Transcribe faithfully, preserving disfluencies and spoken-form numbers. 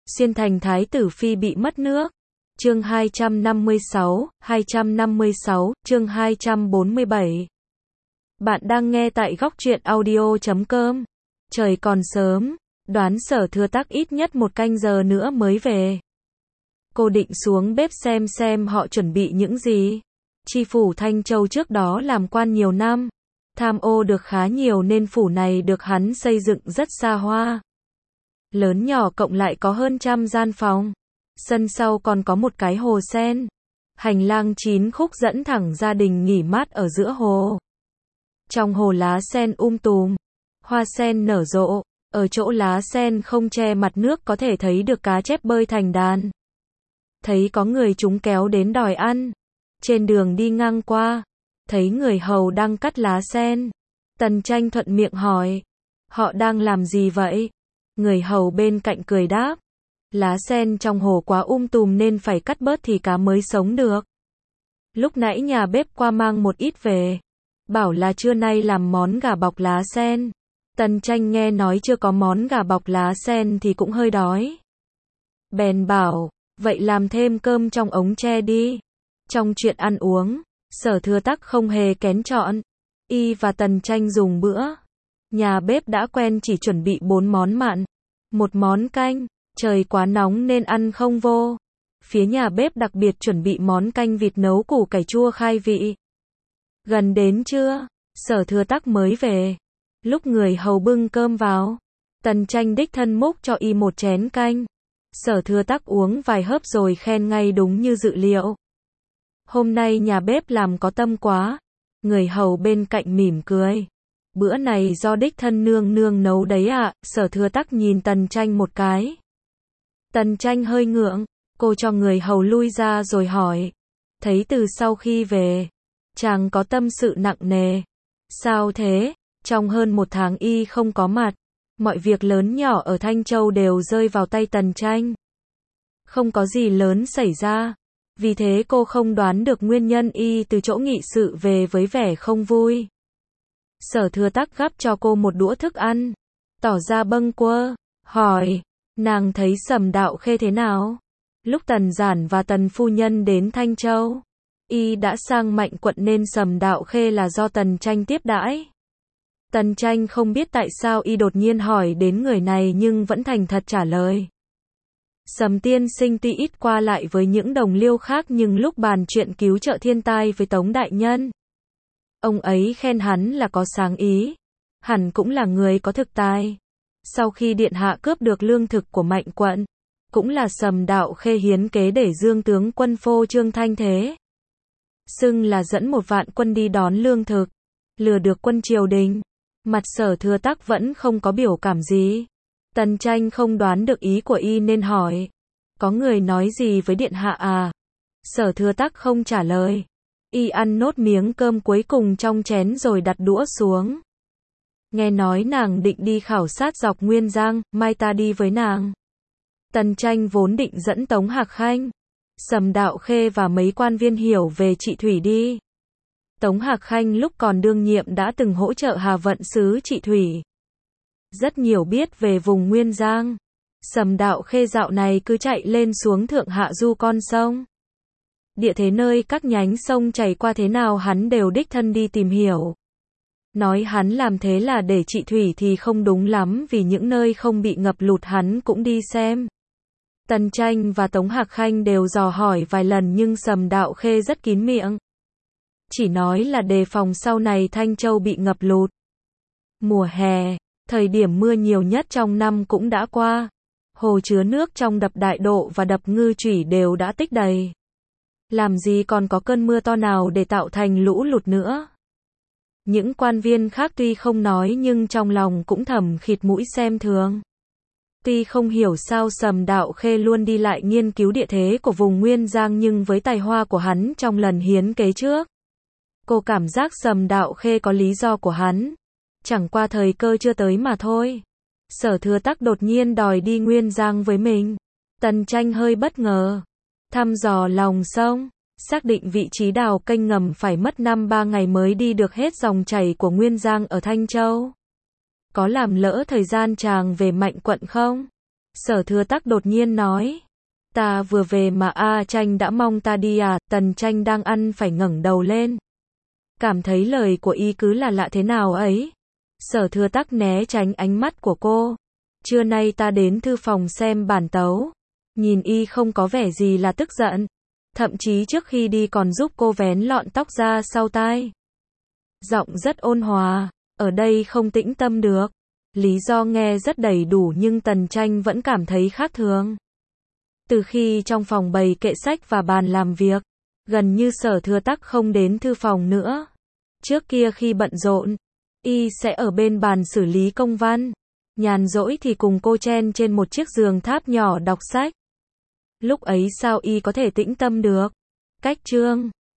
Xuyên thành thái tử phi bị mất nước. Chương hai trăm năm mươi sáu, hai trăm năm mươi sáu, chương hai trăm bốn mươi bảy. Bạn đang nghe tại góc truyện audio chấm com. Trời còn sớm, đoán Sở Thừa Tắc ít nhất một canh giờ nữa mới về. Cô định xuống bếp xem xem họ chuẩn bị những gì. Tri phủ Thanh Châu trước đó làm quan nhiều năm, tham ô được khá nhiều nên phủ này được hắn xây dựng rất xa hoa. Lớn nhỏ cộng lại có hơn trăm gian phòng. Sân sau còn có một cái hồ sen. Hành lang chín khúc dẫn thẳng gia đình nghỉ mát ở giữa hồ. Trong hồ lá sen um tùm, hoa sen nở rộ, ở chỗ lá sen không che mặt nước có thể thấy được cá chép bơi thành đàn. Thấy có người chúng kéo đến đòi ăn. Trên đường đi ngang qua, thấy người hầu đang cắt lá sen. Tần Tranh thuận miệng hỏi, họ đang làm gì vậy? Người hầu bên cạnh cười đáp, lá sen trong hồ quá um tùm nên phải cắt bớt thì cá mới sống được. Lúc nãy nhà bếp qua mang một ít về, bảo là trưa nay làm món gà bọc lá sen. Tần Tranh nghe nói chưa có món gà bọc lá sen thì cũng hơi đói. Bèn bảo, vậy làm thêm cơm trong ống tre đi. Trong chuyện ăn uống, Sở Thừa Tắc không hề kén chọn. Y và Tần Tranh dùng bữa. Nhà bếp đã quen chỉ chuẩn bị bốn món mặn, một món canh. Trời quá nóng nên ăn không vô. Phía nhà bếp đặc biệt chuẩn bị món canh vịt nấu củ cải chua khai vị. Gần đến trưa, Sở Thừa Tắc mới về. Lúc người hầu bưng cơm vào, Tần Tranh đích thân múc cho y một chén canh. Sở Thừa Tắc uống vài hớp rồi khen ngay đúng như dự liệu. Hôm nay nhà bếp làm có tâm quá. Người hầu bên cạnh mỉm cười. Bữa này do đích thân nương nương nấu đấy ạ. À. Sở Thừa Tắc nhìn Tần Tranh một cái. Tần Tranh hơi ngượng, cô cho người hầu lui ra rồi hỏi. Thấy từ sau khi về, chàng có tâm sự nặng nề. Sao thế? Trong hơn một tháng y không có mặt, mọi việc lớn nhỏ ở Thanh Châu đều rơi vào tay Tần Tranh. Không có gì lớn xảy ra, vì thế cô không đoán được nguyên nhân y từ chỗ nghị sự về với vẻ không vui. Sở Thừa Tắc gắp cho cô một đũa thức ăn, tỏ ra bâng quơ, hỏi, nàng thấy Sầm Đạo Khê thế nào? Lúc Tần Giản và Tần Phu Nhân đến Thanh Châu, y đã sang Mạnh quận nên Sầm Đạo Khê là do Tần Tranh tiếp đãi. Tần Tranh không biết tại sao y đột nhiên hỏi đến người này nhưng vẫn thành thật trả lời. Sầm tiên sinh tuy ít qua lại với những đồng liêu khác nhưng lúc bàn chuyện cứu trợ thiên tai với Tống đại nhân, ông ấy khen hắn là có sáng ý, hẳn cũng là người có thực tài. Sau khi điện hạ cướp được lương thực của Mạnh quận, cũng là Sầm Đạo Khê hiến kế để Dương tướng quân phô trương thanh thế, xưng là dẫn một vạn quân đi đón lương thực, lừa được quân triều đình. Mặt Sở Thừa Tắc vẫn không có biểu cảm gì. Tần Tranh không đoán được ý của y nên hỏi, có người nói gì với điện hạ à? Sở Thừa Tắc không trả lời. Y ăn nốt miếng cơm cuối cùng trong chén rồi đặt đũa xuống. Nghe nói nàng định đi khảo sát dọc Nguyên Giang, mai ta đi với nàng. Tần Tranh vốn định dẫn Tống Hạc Khanh, Sầm Đạo Khê và mấy quan viên hiểu về Trị Thủy đi. Tống Hạc Khanh lúc còn đương nhiệm đã từng hỗ trợ Hà Vận sứ Trị Thủy, rất nhiều biết về vùng Nguyên Giang. Sầm Đạo Khê dạo này cứ chạy lên xuống thượng hạ du con sông. Địa thế nơi các nhánh sông chảy qua thế nào hắn đều đích thân đi tìm hiểu. Nói hắn làm thế là để trị thủy thì không đúng lắm vì những nơi không bị ngập lụt hắn cũng đi xem. Tần Tranh và Tống Hạc Khanh đều dò hỏi vài lần nhưng Sầm Đạo Khê rất kín miệng. Chỉ nói là đề phòng sau này Thanh Châu bị ngập lụt. Mùa hè, thời điểm mưa nhiều nhất trong năm cũng đã qua. Hồ chứa nước trong đập Đại Độ và đập Ngư Chủy đều đã tích đầy. Làm gì còn có cơn mưa to nào để tạo thành lũ lụt nữa. Những quan viên khác tuy không nói nhưng trong lòng cũng thầm khịt mũi xem thường. Tuy không hiểu sao Sầm Đạo Khê luôn đi lại nghiên cứu địa thế của vùng Nguyên Giang nhưng với tài hoa của hắn trong lần hiến kế trước, cô cảm giác Sầm Đạo Khê có lý do của hắn. Chẳng qua thời cơ chưa tới mà thôi. Sở Thừa Tắc đột nhiên đòi đi Nguyên Giang với mình. Tần Tranh hơi bất ngờ. Thăm dò lòng sông, xác định vị trí đào kênh ngầm phải mất năm ba ngày mới đi được hết dòng chảy của Nguyên Giang ở Thanh Châu. Có làm lỡ thời gian chàng về Mạnh quận không? Sở Thừa Tắc đột nhiên nói. Ta vừa về mà A Tranh đã mong ta đi à, Tần Tranh đang ăn phải ngẩng đầu lên. Cảm thấy lời của y cứ là lạ thế nào ấy. Sở Thừa Tắc né tránh ánh mắt của cô. Trưa nay ta đến thư phòng xem bản tấu. Nhìn y không có vẻ gì là tức giận. Thậm chí trước khi đi còn giúp cô vén lọn tóc ra sau tai. Giọng rất ôn hòa, ở đây không tĩnh tâm được. Lý do nghe rất đầy đủ nhưng Tần Tranh vẫn cảm thấy khác thường. Từ khi trong phòng bày kệ sách và bàn làm việc, gần như Sở Thừa Tắc không đến thư phòng nữa. Trước kia khi bận rộn, y sẽ ở bên bàn xử lý công văn. Nhàn rỗi thì cùng cô chen trên một chiếc giường tháp nhỏ đọc sách. Lúc ấy sao y có thể tĩnh tâm được? Cách chương